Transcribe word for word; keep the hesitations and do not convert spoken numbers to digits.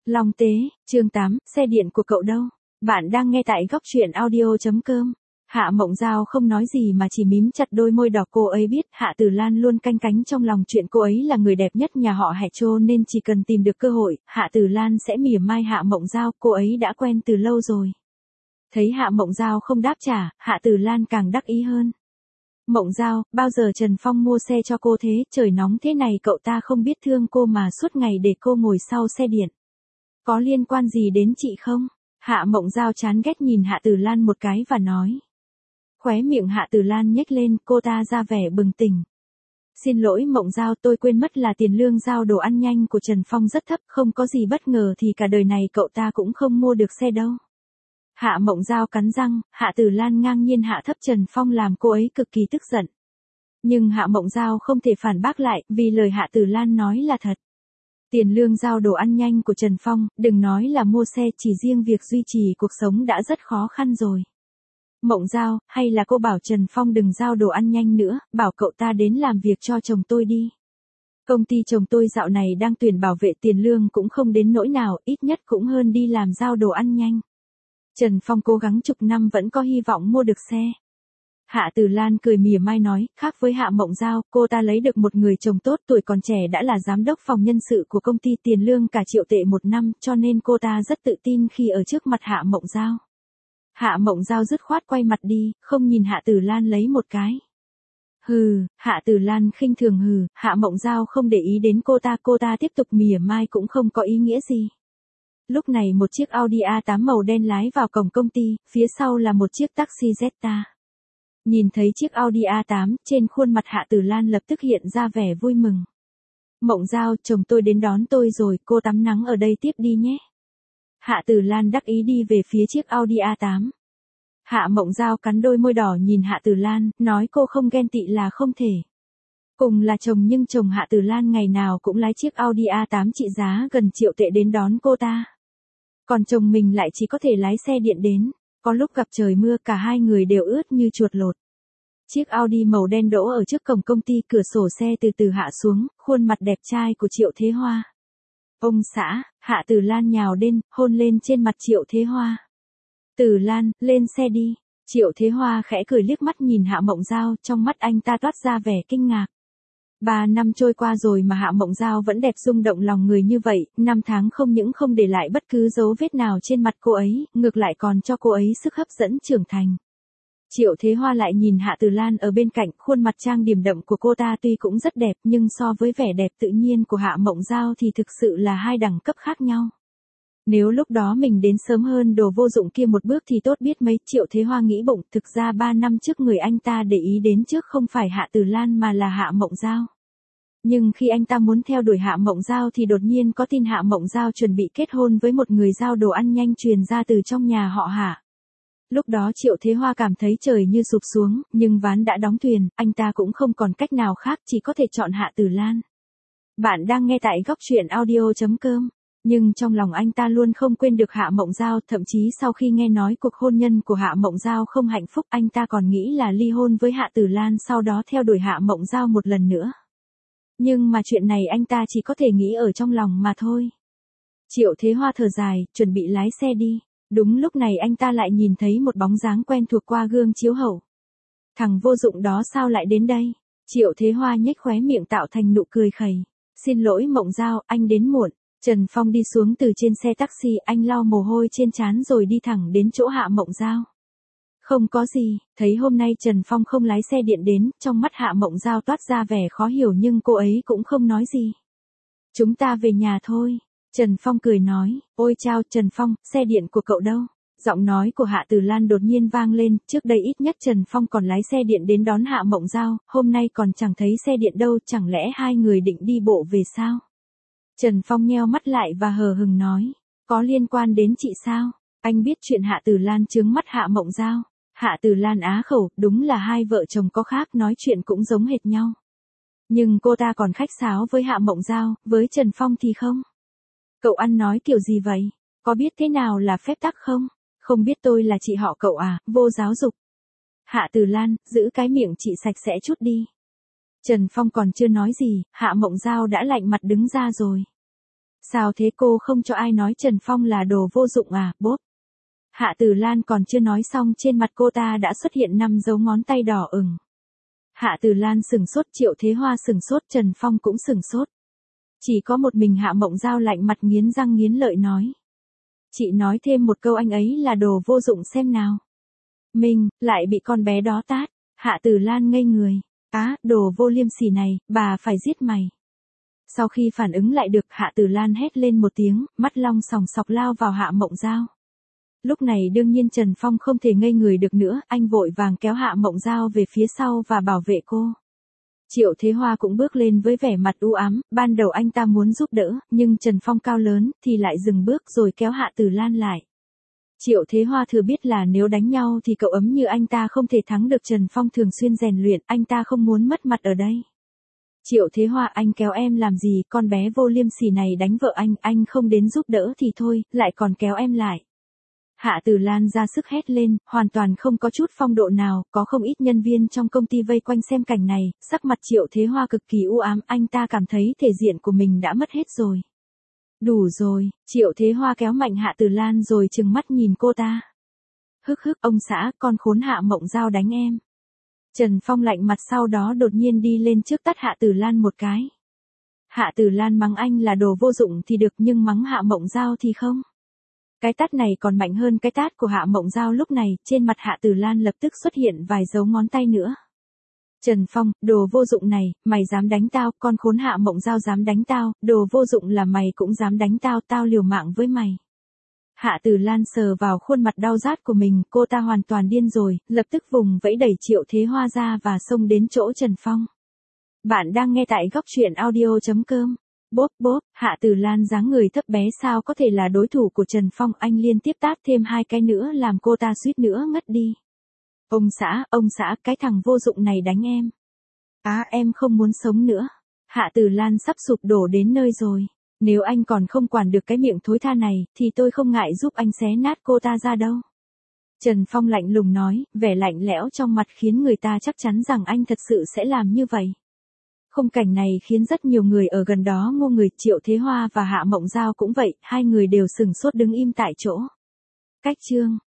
Long Tế, chương tám, xe điện của cậu đâu? Bạn đang nghe tại góc truyện audio.com. Hạ Mộng Giao không nói gì mà chỉ mím chặt đôi môi đỏ. Cô ấy biết Hạ Tử Lan luôn canh cánh trong lòng chuyện cô ấy là người đẹp nhất nhà họ Hạ Trô, nên chỉ cần tìm được cơ hội, Hạ Tử Lan sẽ mỉa mai Hạ Mộng Giao. Cô ấy đã quen từ lâu rồi. Thấy Hạ Mộng Giao không đáp trả, Hạ Tử Lan càng đắc ý hơn. Mộng Giao, bao giờ Trần Phong mua xe cho cô thế? Trời nóng thế này cậu ta không biết thương cô mà suốt ngày để cô ngồi sau xe điện. Có liên quan gì đến chị không? Hạ Mộng Giao chán ghét nhìn Hạ Tử Lan một cái và nói. Khóe miệng Hạ Tử Lan nhếch lên, cô ta ra vẻ bừng tỉnh. Xin lỗi Mộng Giao, tôi quên mất là tiền lương giao đồ ăn nhanh của Trần Phong rất thấp, không có gì bất ngờ thì cả đời này cậu ta cũng không mua được xe đâu. Hạ Mộng Giao cắn răng, Hạ Tử Lan ngang nhiên hạ thấp Trần Phong làm cô ấy cực kỳ tức giận. Nhưng Hạ Mộng Giao không thể phản bác lại, vì lời Hạ Tử Lan nói là thật. Tiền lương giao đồ ăn nhanh của Trần Phong, đừng nói là mua xe, chỉ riêng việc duy trì cuộc sống đã rất khó khăn rồi. Mộng Giao, hay là cô bảo Trần Phong đừng giao đồ ăn nhanh nữa, bảo cậu ta đến làm việc cho chồng tôi đi. Công ty chồng tôi dạo này đang tuyển bảo vệ, tiền lương cũng không đến nỗi nào, ít nhất cũng hơn đi làm giao đồ ăn nhanh. Trần Phong cố gắng chục năm vẫn có hy vọng mua được xe. Hạ Tử Lan cười mỉa mai nói, khác với Hạ Mộng Giao, cô ta lấy được một người chồng tốt, tuổi còn trẻ đã là giám đốc phòng nhân sự của công ty, tiền lương cả triệu tệ một năm, cho nên cô ta rất tự tin khi ở trước mặt Hạ Mộng Giao. Hạ Mộng Giao dứt khoát quay mặt đi, không nhìn Hạ Tử Lan lấy một cái. Hừ, Hạ Tử Lan khinh thường hừ, Hạ Mộng Giao không để ý đến cô ta, cô ta tiếp tục mỉa mai cũng không có ý nghĩa gì. Lúc này một chiếc Audi a tám màu đen lái vào cổng công ty, phía sau là một chiếc taxi Jetta. Nhìn thấy chiếc Audi a tám, trên khuôn mặt Hạ Tử Lan lập tức hiện ra vẻ vui mừng. Mộng Giao, chồng tôi đến đón tôi rồi, cô tắm nắng ở đây tiếp đi nhé. Hạ Tử Lan đắc ý đi về phía chiếc Audi a tám. Hạ Mộng Giao cắn đôi môi đỏ nhìn Hạ Tử Lan, nói cô không ghen tị là không thể. Cùng là chồng nhưng chồng Hạ Tử Lan ngày nào cũng lái chiếc Audi a tám trị giá gần triệu tệ đến đón cô ta. Còn chồng mình lại chỉ có thể lái xe điện đến, có lúc gặp trời mưa cả hai người đều ướt như chuột lột. Chiếc Audi màu đen đỗ ở trước cổng công ty, cửa sổ xe từ từ hạ xuống, khuôn mặt đẹp trai của Triệu Thế Hoa. Ông xã, Hạ Tử Lan nhào đến, hôn lên trên mặt Triệu Thế Hoa. Tử Lan, lên xe đi. Triệu Thế Hoa khẽ cười liếc mắt nhìn Hạ Mộng Giao, trong mắt anh ta toát ra vẻ kinh ngạc. Ba năm trôi qua rồi mà Hạ Mộng Giao vẫn đẹp rung động lòng người như vậy, năm tháng không những không để lại bất cứ dấu vết nào trên mặt cô ấy, ngược lại còn cho cô ấy sức hấp dẫn trưởng thành. Triệu Thế Hoa lại nhìn Hạ Tử Lan ở bên cạnh, khuôn mặt trang điểm đậm của cô ta tuy cũng rất đẹp nhưng so với vẻ đẹp tự nhiên của Hạ Mộng Giao thì thực sự là hai đẳng cấp khác nhau. Nếu lúc đó mình đến sớm hơn đồ vô dụng kia một bước thì tốt biết mấy. Triệu Thế Hoa nghĩ bụng, thực ra ba năm trước người anh ta để ý đến trước không phải Hạ Tử Lan mà là Hạ Mộng Giao. Nhưng khi anh ta muốn theo đuổi Hạ Mộng Giao thì đột nhiên có tin Hạ Mộng Giao chuẩn bị kết hôn với một người giao đồ ăn nhanh truyền ra từ trong nhà họ Hạ. Lúc đó Triệu Thế Hoa cảm thấy trời như sụp xuống, nhưng ván đã đóng thuyền, anh ta cũng không còn cách nào khác, chỉ có thể chọn Hạ Tử Lan. Bạn đang nghe tại góc truyện audio.com. Nhưng trong lòng anh ta luôn không quên được Hạ Mộng Giao, thậm chí sau khi nghe nói cuộc hôn nhân của Hạ Mộng Giao không hạnh phúc, anh ta còn nghĩ là ly hôn với Hạ Tử Lan, sau đó theo đuổi Hạ Mộng Giao một lần nữa. Nhưng mà chuyện này anh ta chỉ có thể nghĩ ở trong lòng mà thôi. Triệu Thế Hoa thở dài, chuẩn bị lái xe đi. Đúng lúc này anh ta lại nhìn thấy một bóng dáng quen thuộc qua gương chiếu hậu. Thằng vô dụng đó sao lại đến đây? Triệu Thế Hoa nhếch khóe miệng tạo thành nụ cười khẩy. Xin lỗi Mộng Giao, anh đến muộn. Trần Phong đi xuống từ trên xe taxi, anh lau mồ hôi trên trán rồi đi thẳng đến chỗ Hạ Mộng Giao. Không có gì, thấy hôm nay Trần Phong không lái xe điện đến, trong mắt Hạ Mộng Giao toát ra vẻ khó hiểu nhưng cô ấy cũng không nói gì. Chúng ta về nhà thôi. Trần Phong cười nói, ôi chao Trần Phong, xe điện của cậu đâu? Giọng nói của Hạ Tử Lan đột nhiên vang lên, trước đây ít nhất Trần Phong còn lái xe điện đến đón Hạ Mộng Giao, hôm nay còn chẳng thấy xe điện đâu, chẳng lẽ hai người định đi bộ về sao? Trần Phong nheo mắt lại và hờ hừng nói, có liên quan đến chị sao? Anh biết chuyện Hạ Tử Lan chướng mắt Hạ Mộng Giao. Hạ Tử Lan á khẩu, đúng là hai vợ chồng có khác, nói chuyện cũng giống hệt nhau. Nhưng cô ta còn khách sáo với Hạ Mộng Giao, với Trần Phong thì không. Cậu ăn nói kiểu gì vậy? Có biết thế nào là phép tắc không? Không biết tôi là chị họ cậu à, vô giáo dục. Hạ Tử Lan, giữ cái miệng chị sạch sẽ chút đi. Trần Phong còn chưa nói gì, Hạ Mộng Giao đã lạnh mặt đứng ra rồi. Sao thế, cô không cho ai nói Trần Phong là đồ vô dụng à, bốp. Hạ Tử Lan còn chưa nói xong, trên mặt cô ta đã xuất hiện năm dấu ngón tay đỏ ửng. Hạ Tử Lan sừng sốt, Triệu Thế Hoa sừng sốt, Trần Phong cũng sừng sốt. Chỉ có một mình Hạ Mộng Giao lạnh mặt nghiến răng nghiến lợi nói. Chị nói thêm một câu anh ấy là đồ vô dụng xem nào. Mình, lại bị con bé đó tát. Hạ Tử Lan ngây người. Á, đồ vô liêm sỉ này, bà phải giết mày. Sau khi phản ứng lại được, Hạ Tử Lan hét lên một tiếng, mắt long sòng sọc lao vào Hạ Mộng Giao. Lúc này đương nhiên Trần Phong không thể ngây người được nữa, anh vội vàng kéo Hạ Mộng Giao về phía sau và bảo vệ cô. Triệu Thế Hoa cũng bước lên với vẻ mặt u ám, ban đầu anh ta muốn giúp đỡ, nhưng Trần Phong cao lớn, thì lại dừng bước rồi kéo Hạ Tử Lan lại. Triệu Thế Hoa thừa biết là nếu đánh nhau thì cậu ấm như anh ta không thể thắng được Trần Phong thường xuyên rèn luyện, anh ta không muốn mất mặt ở đây. Triệu Thế Hoa, anh kéo em làm gì, con bé vô liêm sỉ này đánh vợ anh, anh không đến giúp đỡ thì thôi, lại còn kéo em lại. Hạ Tử Lan ra sức hét lên, hoàn toàn không có chút phong độ nào, có không ít nhân viên trong công ty vây quanh xem cảnh này, sắc mặt Triệu Thế Hoa cực kỳ u ám, anh ta cảm thấy thể diện của mình đã mất hết rồi. Đủ rồi, Triệu Thế Hoa kéo mạnh Hạ Tử Lan rồi trừng mắt nhìn cô ta. Hức hức, ông xã, con khốn Hạ Mộng Giao đánh em. Trần Phong lạnh mặt, sau đó đột nhiên đi lên trước tát Hạ Tử Lan một cái. Hạ Tử Lan mắng anh là đồ vô dụng thì được, nhưng mắng Hạ Mộng Giao thì không. Cái tát này còn mạnh hơn cái tát của Hạ Mộng Giao lúc này, trên mặt Hạ Tử Lan lập tức xuất hiện vài dấu ngón tay nữa. Trần Phong, đồ vô dụng này, mày dám đánh tao, con khốn Hạ Mộng Giao dám đánh tao, đồ vô dụng là mày cũng dám đánh tao, tao liều mạng với mày. Hạ Tử Lan sờ vào khuôn mặt đau rát của mình, cô ta hoàn toàn điên rồi, lập tức vùng vẫy đẩy Triệu Thế Hoa ra và xông đến chỗ Trần Phong. Bạn đang nghe tại góc truyện audio chấm com. Bốp bốp, Hạ Tử Lan dáng người thấp bé sao có thể là đối thủ của Trần Phong, anh liên tiếp tát thêm hai cái nữa làm cô ta suýt nữa ngất đi. Ông xã, ông xã, cái thằng vô dụng này đánh em. Á, à, em không muốn sống nữa. Hạ Tử Lan sắp sụp đổ đến nơi rồi. Nếu anh còn không quản được cái miệng thối tha này, thì tôi không ngại giúp anh xé nát cô ta ra đâu. Trần Phong lạnh lùng nói, vẻ lạnh lẽo trong mặt khiến người ta chắc chắn rằng anh thật sự sẽ làm như vậy. Khung cảnh này khiến rất nhiều người ở gần đó ngô người, Triệu Thế Hoa và Hạ Mộng Giao cũng vậy, hai người đều sừng sốt đứng im tại chỗ. Cách chương